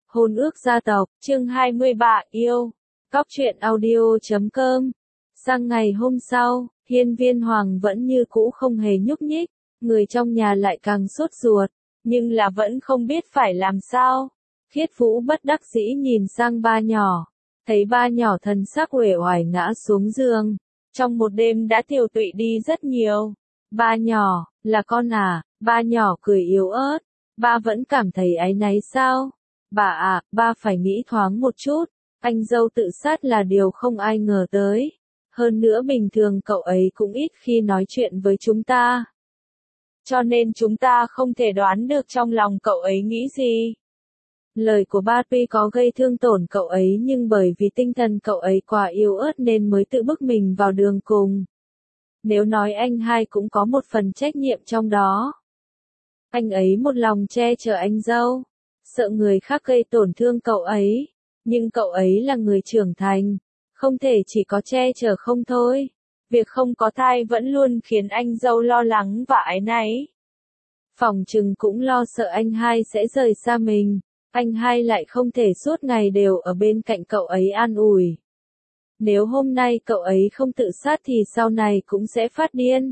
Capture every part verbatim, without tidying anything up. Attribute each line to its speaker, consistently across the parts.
Speaker 1: Hôn ước gia tộc, chương hai mươi ba, yêu. Cóc truyện audio chấm com. Sang ngày hôm sau, Hiên Viên Hoàng vẫn như cũ không hề nhúc nhích, người trong nhà lại càng sốt ruột, nhưng là vẫn không biết phải làm sao. Khiết Vũ bất đắc dĩ nhìn sang ba nhỏ, thấy ba nhỏ thần sắc uể oải ngã xuống giường, trong một đêm đã tiều tụy đi rất nhiều. Ba nhỏ, là con à? Ba nhỏ cười yếu ớt, ba vẫn cảm thấy áy náy sao? Bà à, ba phải nghĩ thoáng một chút, anh dâu tự sát là điều không ai ngờ tới. Hơn nữa bình thường cậu ấy cũng ít khi nói chuyện với chúng ta. Cho nên chúng ta không thể đoán được trong lòng cậu ấy nghĩ gì. Lời của ba tuy có gây thương tổn cậu ấy nhưng bởi vì tinh thần cậu ấy quá yếu ớt nên mới tự bức mình vào đường cùng. Nếu nói anh hai cũng có một phần trách nhiệm trong đó. Anh ấy một lòng che chở anh dâu, sợ người khác gây tổn thương cậu ấy, nhưng cậu ấy là người trưởng thành, không thể chỉ có che chở không thôi. Việc không có thai vẫn luôn khiến anh dâu lo lắng và áy náy. Phỏng chừng cũng lo sợ anh hai sẽ rời xa mình, anh hai lại không thể suốt ngày đều ở bên cạnh cậu ấy an ủi. Nếu hôm nay cậu ấy không tự sát thì sau này cũng sẽ phát điên.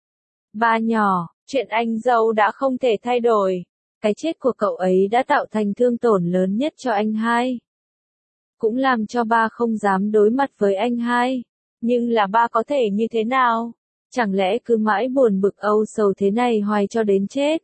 Speaker 1: Ba nhỏ, chuyện anh dâu đã không thể thay đổi. Cái chết của cậu ấy đã tạo thành thương tổn lớn nhất cho anh hai. Cũng làm cho ba không dám đối mặt với anh hai. Nhưng là ba có thể như thế nào? Chẳng lẽ cứ mãi buồn bực âu sầu thế này hoài cho đến chết?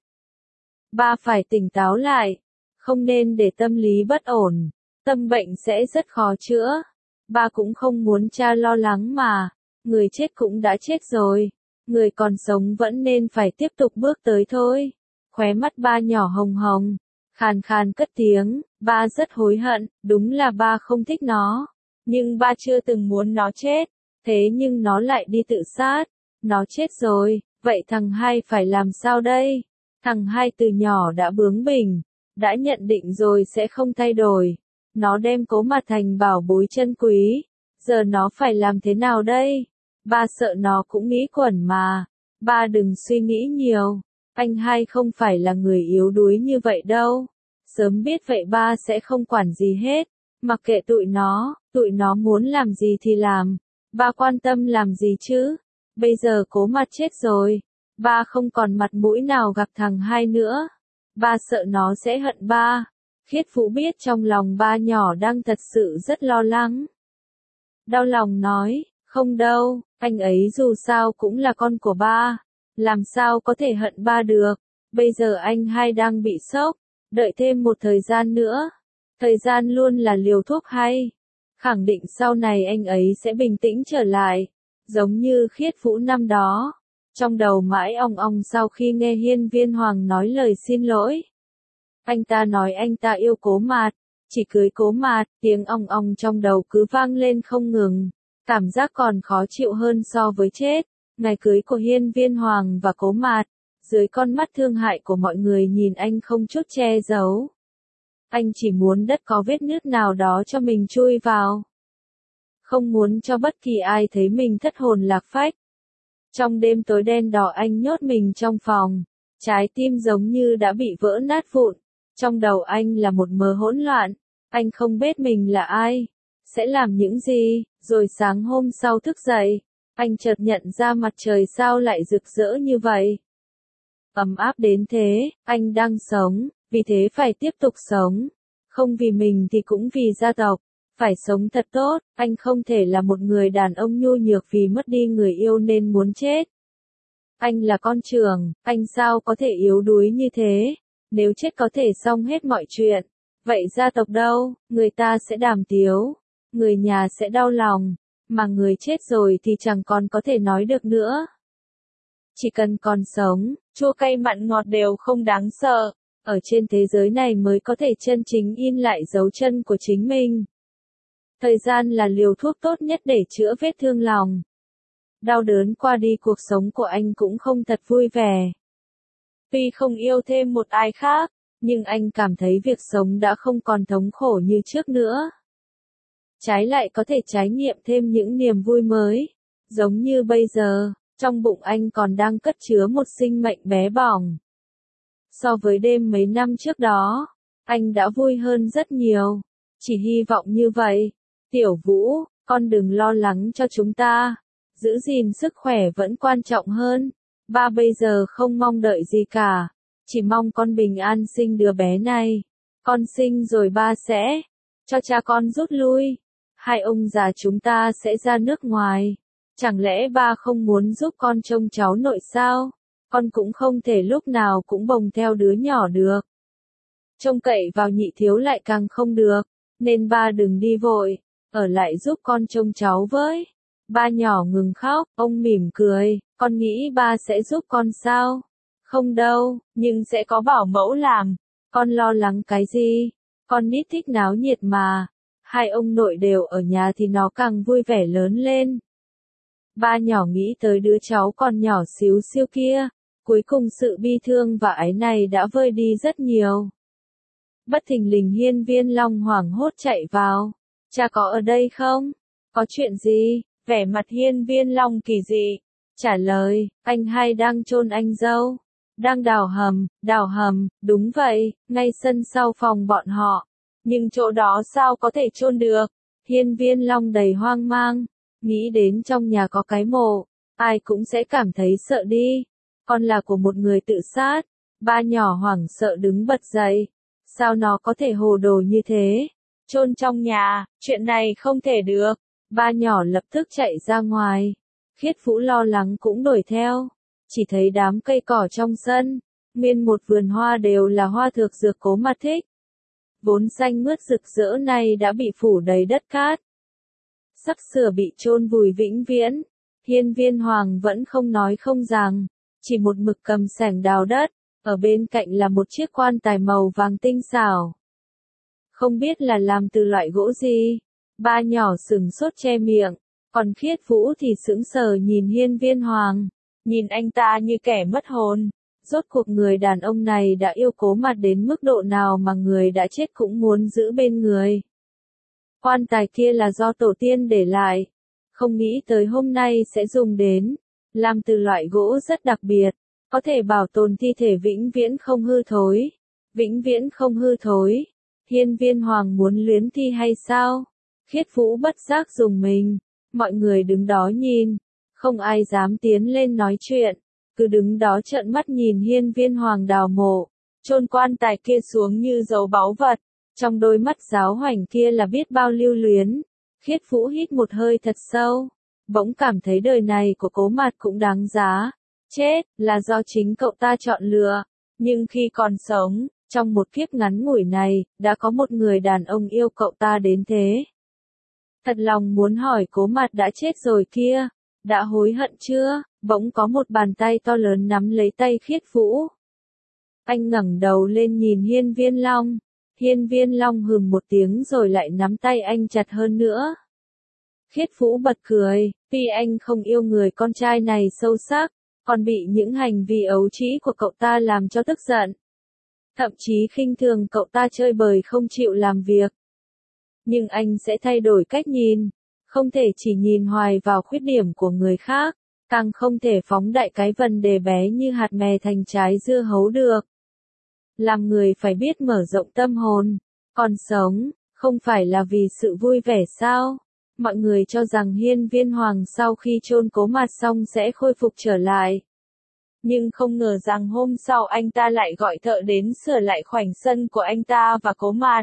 Speaker 1: Ba phải tỉnh táo lại. Không nên để tâm lý bất ổn. Tâm bệnh sẽ rất khó chữa. Ba cũng không muốn cha lo lắng mà. Người chết cũng đã chết rồi. Người còn sống vẫn nên phải tiếp tục bước tới thôi. Khóe mắt ba nhỏ hồng hồng, khàn khàn cất tiếng, ba rất hối hận, đúng là ba không thích nó. Nhưng ba chưa từng muốn nó chết, thế nhưng nó lại đi tự sát. Nó chết rồi, vậy thằng hai phải làm sao đây? Thằng hai từ nhỏ đã bướng bỉnh, đã nhận định rồi sẽ không thay đổi. Nó đem Cố Mạt thành bảo bối chân quý, giờ nó phải làm thế nào đây? Ba sợ nó cũng nghĩ quẩn mà. Ba đừng suy nghĩ nhiều. Anh hai không phải là người yếu đuối như vậy đâu. Sớm biết vậy ba sẽ không quản gì hết. Mặc kệ tụi nó, tụi nó muốn làm gì thì làm. Ba quan tâm làm gì chứ? Bây giờ Cố Mạt chết rồi. Ba không còn mặt mũi nào gặp thằng hai nữa. Ba sợ nó sẽ hận ba. Khiết Vũ biết trong lòng ba nhỏ đang thật sự rất lo lắng. Đau lòng nói, không đâu, anh ấy dù sao cũng là con của ba. Làm sao có thể hận ba được, bây giờ anh hai đang bị sốc, đợi thêm một thời gian nữa. Thời gian luôn là liều thuốc hay. Khẳng định sau này anh ấy sẽ bình tĩnh trở lại, giống như Khiết Vũ năm đó. Trong đầu mãi ong ong sau khi nghe Hiên Viên Hoàng nói lời xin lỗi. Anh ta nói anh ta yêu Cố Mạt, chỉ cưới Cố Mạt, tiếng ong ong trong đầu cứ vang lên không ngừng. Cảm giác còn khó chịu hơn so với chết. Ngày cưới của Hiên Viên Hoàng và Cố Mạt, dưới con mắt thương hại của mọi người nhìn anh không chút che giấu. Anh chỉ muốn đất có vết nứt nào đó cho mình chui vào. Không muốn cho bất kỳ ai thấy mình thất hồn lạc phách. Trong đêm tối đen đỏ anh nhốt mình trong phòng, trái tim giống như đã bị vỡ nát vụn. Trong đầu anh là một mớ hỗn loạn, anh không biết mình là ai, sẽ làm những gì, rồi sáng hôm sau thức dậy. Anh chợt nhận ra mặt trời sao lại rực rỡ như vậy. Ấm áp đến thế, anh đang sống, vì thế phải tiếp tục sống. Không vì mình thì cũng vì gia tộc, phải sống thật tốt, anh không thể là một người đàn ông nhu nhược vì mất đi người yêu nên muốn chết. Anh là con trưởng, anh sao có thể yếu đuối như thế, nếu chết có thể xong hết mọi chuyện. Vậy gia tộc đâu, người ta sẽ đàm tiếu, người nhà sẽ đau lòng. Mà người chết rồi thì chẳng còn có thể nói được nữa. Chỉ cần còn sống, chua cay mặn ngọt đều không đáng sợ. Ở trên thế giới này mới có thể chân chính in lại dấu chân của chính mình. Thời gian là liều thuốc tốt nhất để chữa vết thương lòng. Đau đớn qua đi cuộc sống của anh cũng không thật vui vẻ. Tuy không yêu thêm một ai khác, nhưng anh cảm thấy việc sống đã không còn thống khổ như trước nữa. Trái lại có thể trải nghiệm thêm những niềm vui mới. Giống như bây giờ, trong bụng anh còn đang cất chứa một sinh mệnh bé bỏng. So với đêm mấy năm trước đó, anh đã vui hơn rất nhiều. Chỉ hy vọng như vậy. Tiểu Vũ, con đừng lo lắng cho chúng ta. Giữ gìn sức khỏe vẫn quan trọng hơn. Ba bây giờ không mong đợi gì cả. Chỉ mong con bình an sinh đứa bé này. Con sinh rồi ba sẽ cho cha con rút lui. Hai ông già chúng ta sẽ ra nước ngoài. Chẳng lẽ ba không muốn giúp con trông cháu nội sao? Con cũng không thể lúc nào cũng bồng theo đứa nhỏ được. Trông cậy vào nhị thiếu lại càng không được. Nên ba đừng đi vội. Ở lại giúp con trông cháu với. Ba nhỏ ngừng khóc, ông mỉm cười. Con nghĩ ba sẽ giúp con sao? Không đâu, nhưng sẽ có bảo mẫu làm. Con lo lắng cái gì? Con nít thích náo nhiệt mà. Hai ông nội đều ở nhà thì nó càng vui vẻ lớn lên. Ba nhỏ nghĩ tới đứa cháu còn nhỏ xíu xiu kia. Cuối cùng sự bi thương và áy này đã vơi đi rất nhiều. Bất thình lình Hiên Viên Long hoảng hốt chạy vào. Cha có ở đây không? Có chuyện gì? Vẻ mặt Hiên Viên Long kỳ dị. Trả lời, anh hai đang chôn anh dâu. Đang đào hầm, đào hầm, đúng vậy, ngay sân sau phòng bọn họ. Nhưng chỗ đó sao có thể chôn được? Hiên Viên Long đầy hoang mang. Nghĩ đến trong nhà có cái mộ. Ai cũng sẽ cảm thấy sợ đi. Con là của một người tự sát. Ba nhỏ hoảng sợ đứng bật dậy. Sao nó có thể hồ đồ như thế? Chôn trong nhà, chuyện này không thể được. Ba nhỏ lập tức chạy ra ngoài. Khiết Vũ lo lắng cũng đuổi theo. Chỉ thấy đám cây cỏ trong sân. Nguyên một vườn hoa đều là hoa thược dược Cố Mặt thích. Vốn xanh mướt rực rỡ này đã bị phủ đầy đất cát. Sắp sửa bị chôn vùi vĩnh viễn. Hiên Viên Hoàng vẫn không nói không rằng. Chỉ một mực cầm sẻng đào đất. Ở bên cạnh là một chiếc quan tài màu vàng tinh xảo. Không biết là làm từ loại gỗ gì. Ba nhỏ sừng sốt che miệng. Còn Khiết Vũ thì sững sờ nhìn Hiên Viên Hoàng. Nhìn anh ta như kẻ mất hồn. Rốt cuộc người đàn ông này đã yêu Cố Mặt đến mức độ nào mà người đã chết cũng muốn giữ bên người. Quan tài kia là do tổ tiên để lại. Không nghĩ tới hôm nay sẽ dùng đến. Làm từ loại gỗ rất đặc biệt. Có thể bảo tồn thi thể vĩnh viễn không hư thối. Vĩnh viễn không hư thối. Hiên Viên Hoàng muốn luyến thi hay sao? Khiết Vũ bất giác dùng mình. Mọi người đứng đó nhìn. Không ai dám tiến lên nói chuyện. Cứ đứng đó trợn mắt nhìn Hiên Viên Hoàng đào mộ. Chôn quan tài kia xuống như dấu báu vật. Trong đôi mắt giáo hoành kia là biết bao lưu luyến. Khiết Vũ hít một hơi thật sâu. Bỗng cảm thấy đời này của Cố Mặt cũng đáng giá. Chết, là do chính cậu ta chọn lựa. Nhưng khi còn sống, trong một kiếp ngắn ngủi này, đã có một người đàn ông yêu cậu ta đến thế. Thật lòng muốn hỏi Cố Mặt đã chết rồi kia. Đã hối hận chưa? Bỗng có một bàn tay to lớn nắm lấy tay Khiết Vũ. Anh ngẩng đầu lên nhìn Hiên Viên Long. Hiên Viên Long hừm một tiếng rồi lại nắm tay anh chặt hơn nữa. Khiết Vũ bật cười, vì anh không yêu người con trai này sâu sắc, còn bị những hành vi ấu trĩ của cậu ta làm cho tức giận. Thậm chí khinh thường cậu ta chơi bời không chịu làm việc. Nhưng anh sẽ thay đổi cách nhìn. Không thể chỉ nhìn hoài vào khuyết điểm của người khác. Càng không thể phóng đại cái vấn đề bé như hạt mè thành trái dưa hấu được. Làm người phải biết mở rộng tâm hồn. Còn sống, không phải là vì sự vui vẻ sao? Mọi người cho rằng Hiên Viên Hoàng sau khi chôn Cố Mặt xong sẽ khôi phục trở lại. Nhưng không ngờ rằng hôm sau anh ta lại gọi thợ đến sửa lại khoảnh sân của anh ta và Cố Mặt.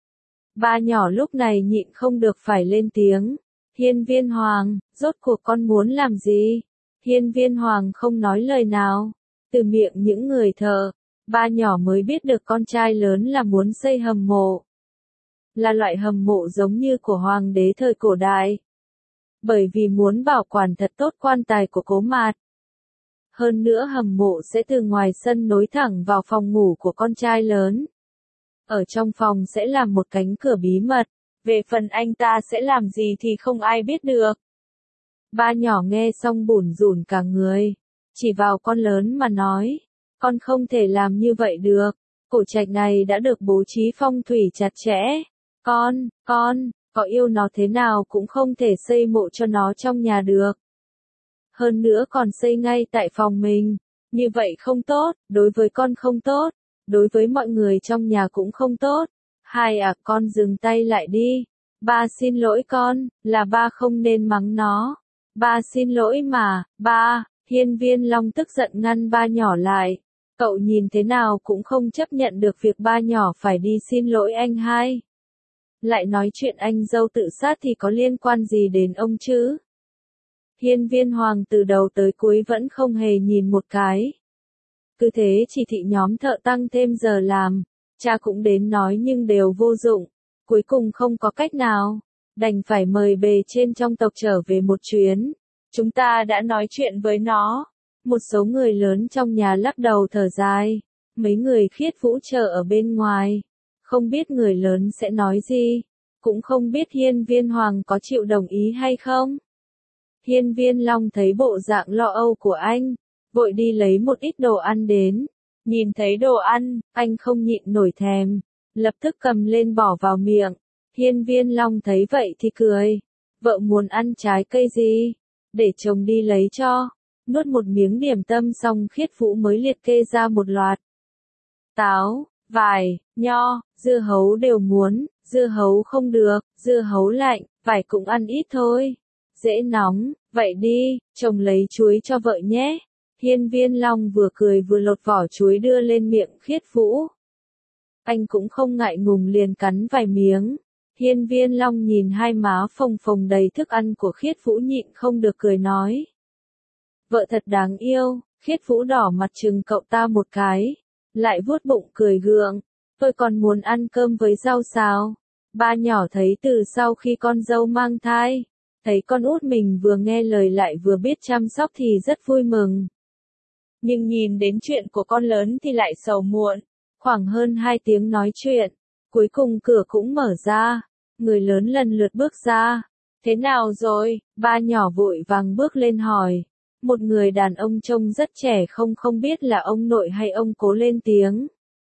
Speaker 1: Ba nhỏ lúc này nhịn không được phải lên tiếng. Hiên Viên Hoàng, rốt cuộc con muốn làm gì? Hiên Viên Hoàng không nói lời nào. Từ miệng những người thợ, ba nhỏ mới biết được con trai lớn là muốn xây hầm mộ. Là loại hầm mộ giống như của hoàng đế thời cổ đại. Bởi vì muốn bảo quản thật tốt quan tài của Cố Mặt. Hơn nữa hầm mộ sẽ từ ngoài sân nối thẳng vào phòng ngủ của con trai lớn. Ở trong phòng sẽ là một cánh cửa bí mật. Về phần anh ta sẽ làm gì thì không ai biết được. Ba nhỏ nghe xong bủn rủn cả người. Chỉ vào con lớn mà nói. Con không thể làm như vậy được. Cổ trạch này đã được bố trí phong thủy chặt chẽ. Con, con, có yêu nó thế nào cũng không thể xây mộ cho nó trong nhà được. Hơn nữa còn xây ngay tại phòng mình. Như vậy không tốt, đối với con không tốt. đối với mọi người trong nhà cũng không tốt. Hai à, con dừng tay lại đi. Ba xin lỗi con, là ba không nên mắng nó. Ba xin lỗi mà, ba. Hiên Viên Long tức giận ngăn ba nhỏ lại. Cậu nhìn thế nào cũng không chấp nhận được việc ba nhỏ phải đi xin lỗi anh hai. Lại nói chuyện anh dâu tự sát thì có liên quan gì đến ông chứ? Hiên Viên Hoàng từ đầu tới cuối vẫn không hề nhìn một cái. Cứ thế chỉ thị nhóm thợ tăng thêm giờ làm. Cha cũng đến nói nhưng đều vô dụng. Cuối cùng không có cách nào. Đành phải mời bề trên trong tộc trở về một chuyến. Chúng ta đã nói chuyện với nó. Một số người lớn trong nhà lắc đầu thở dài. Mấy người Khiết Vũ chờ ở bên ngoài. Không biết người lớn sẽ nói gì. Cũng không biết Hiên Viên Hoàng có chịu đồng ý hay không. Hiên Viên Long thấy bộ dạng lo âu của anh. Vội đi lấy một ít đồ ăn đến. Nhìn thấy đồ ăn, anh không nhịn nổi thèm. Lập tức cầm lên bỏ vào miệng. Hiên Viên Long thấy vậy thì cười. Vợ muốn ăn trái cây gì? Để chồng đi lấy cho. Nuốt một miếng điểm tâm xong Khiết Vũ mới liệt kê ra một loạt. Táo, vải, nho, dưa hấu đều muốn, dưa hấu không được, dưa hấu lạnh, vải cũng ăn ít thôi. Dễ nóng, vậy đi, chồng lấy chuối cho vợ nhé. Hiên Viên Long vừa cười vừa lột vỏ chuối đưa lên miệng Khiết Vũ. Anh cũng không ngại ngùng liền cắn vài miếng. Hiên Viên Long nhìn hai má phồng phồng đầy thức ăn của Khiết Vũ nhịn không được cười nói. Vợ thật đáng yêu. Khiết Vũ đỏ mặt chừng cậu ta một cái. Lại vuốt bụng cười gượng. Tôi còn muốn ăn cơm với rau xào. Ba nhỏ thấy từ sau khi con dâu mang thai. Thấy con út mình vừa nghe lời lại vừa biết chăm sóc thì rất vui mừng. Nhưng nhìn đến chuyện của con lớn thì lại sầu muộn. Khoảng hơn hai tiếng nói chuyện. Cuối cùng cửa cũng mở ra. Người lớn lần lượt bước ra. Thế nào rồi? Ba nhỏ vội vàng bước lên hỏi. Một người đàn ông trông rất trẻ không không biết là ông nội hay ông cố lên tiếng.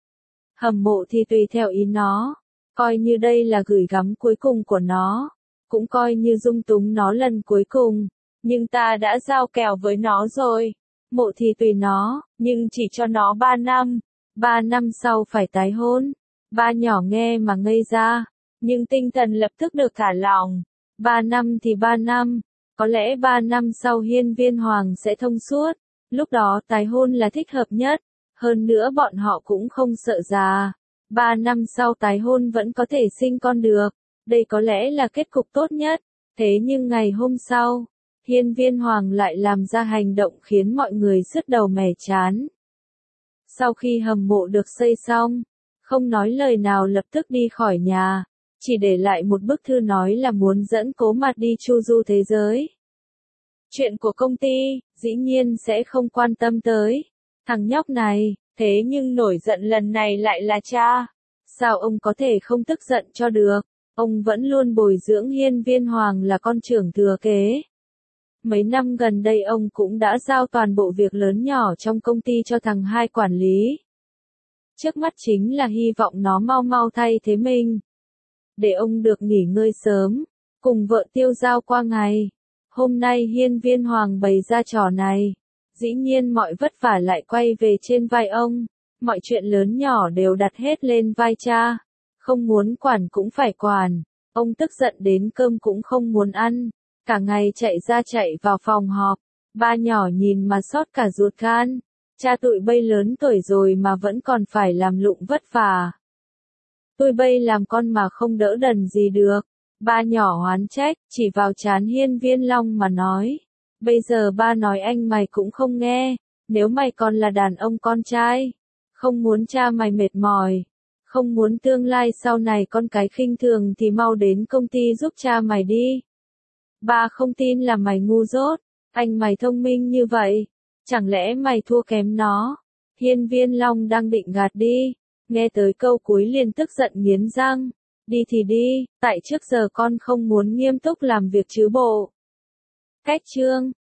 Speaker 1: Hầm Mộ thì tùy theo ý nó. Coi như đây là gửi gắm cuối cùng của nó. Cũng coi như dung túng nó lần cuối cùng. Nhưng ta đã giao kèo với nó rồi. Mộ thì tùy nó, nhưng chỉ cho nó ba năm. Ba năm sau phải tái hôn. Ba nhỏ nghe mà ngây ra. Nhưng tinh thần lập tức được thả lỏng. Ba năm thì ba năm. Có lẽ ba năm sau Hiên Viên Hoàng sẽ thông suốt. Lúc đó tái hôn là thích hợp nhất. Hơn nữa bọn họ cũng không sợ già. Ba năm sau tái hôn vẫn có thể sinh con được. Đây có lẽ là kết cục tốt nhất. Thế nhưng ngày hôm sau, Hiên Viên Hoàng lại làm ra hành động khiến mọi người sứt đầu mẻ trán. Sau khi hầm mộ được xây xong, không nói lời nào lập tức đi khỏi nhà. Chỉ để lại một bức thư nói là muốn dẫn Cố Mạt đi chu du thế giới. Chuyện của công ty, dĩ nhiên sẽ không quan tâm tới. Thằng nhóc này, thế nhưng nổi giận lần này lại là cha. Sao ông có thể không tức giận cho được? Ông vẫn luôn bồi dưỡng Hiên Viên Hoàng là con trưởng thừa kế. Mấy năm gần đây ông cũng đã giao toàn bộ việc lớn nhỏ trong công ty cho thằng hai quản lý. Trước mắt chính là hy vọng nó mau mau thay thế mình. Để ông được nghỉ ngơi sớm, cùng vợ tiêu dao qua ngày. Hôm nay Hiên Viên Hoàng bày ra trò này. Dĩ nhiên mọi vất vả lại quay về trên vai ông. Mọi chuyện lớn nhỏ đều đặt hết lên vai cha. Không muốn quản cũng phải quản. Ông tức giận đến cơm cũng không muốn ăn. Cả ngày chạy ra chạy vào phòng họp. Ba nhỏ nhìn mà xót cả ruột gan. Cha tụi bây lớn tuổi rồi mà vẫn còn phải làm lụng vất vả. Tôi bây làm con mà không đỡ đần gì được. Ba nhỏ oán trách, chỉ vào trán Hiên Viên Long mà nói. Bây giờ ba nói anh mày cũng không nghe. Nếu mày còn là đàn ông con trai, không muốn cha mày mệt mỏi, không muốn tương lai sau này con cái khinh thường thì mau đến công ty giúp cha mày đi. Ba không tin là mày ngu dốt. Anh mày thông minh như vậy, chẳng lẽ mày thua kém nó? Hiên Viên Long đang định gạt đi. Nghe tới câu cuối liền tức giận nghiến răng. Đi thì đi, tại trước giờ con không muốn nghiêm túc làm việc chứ bộ. Cách chương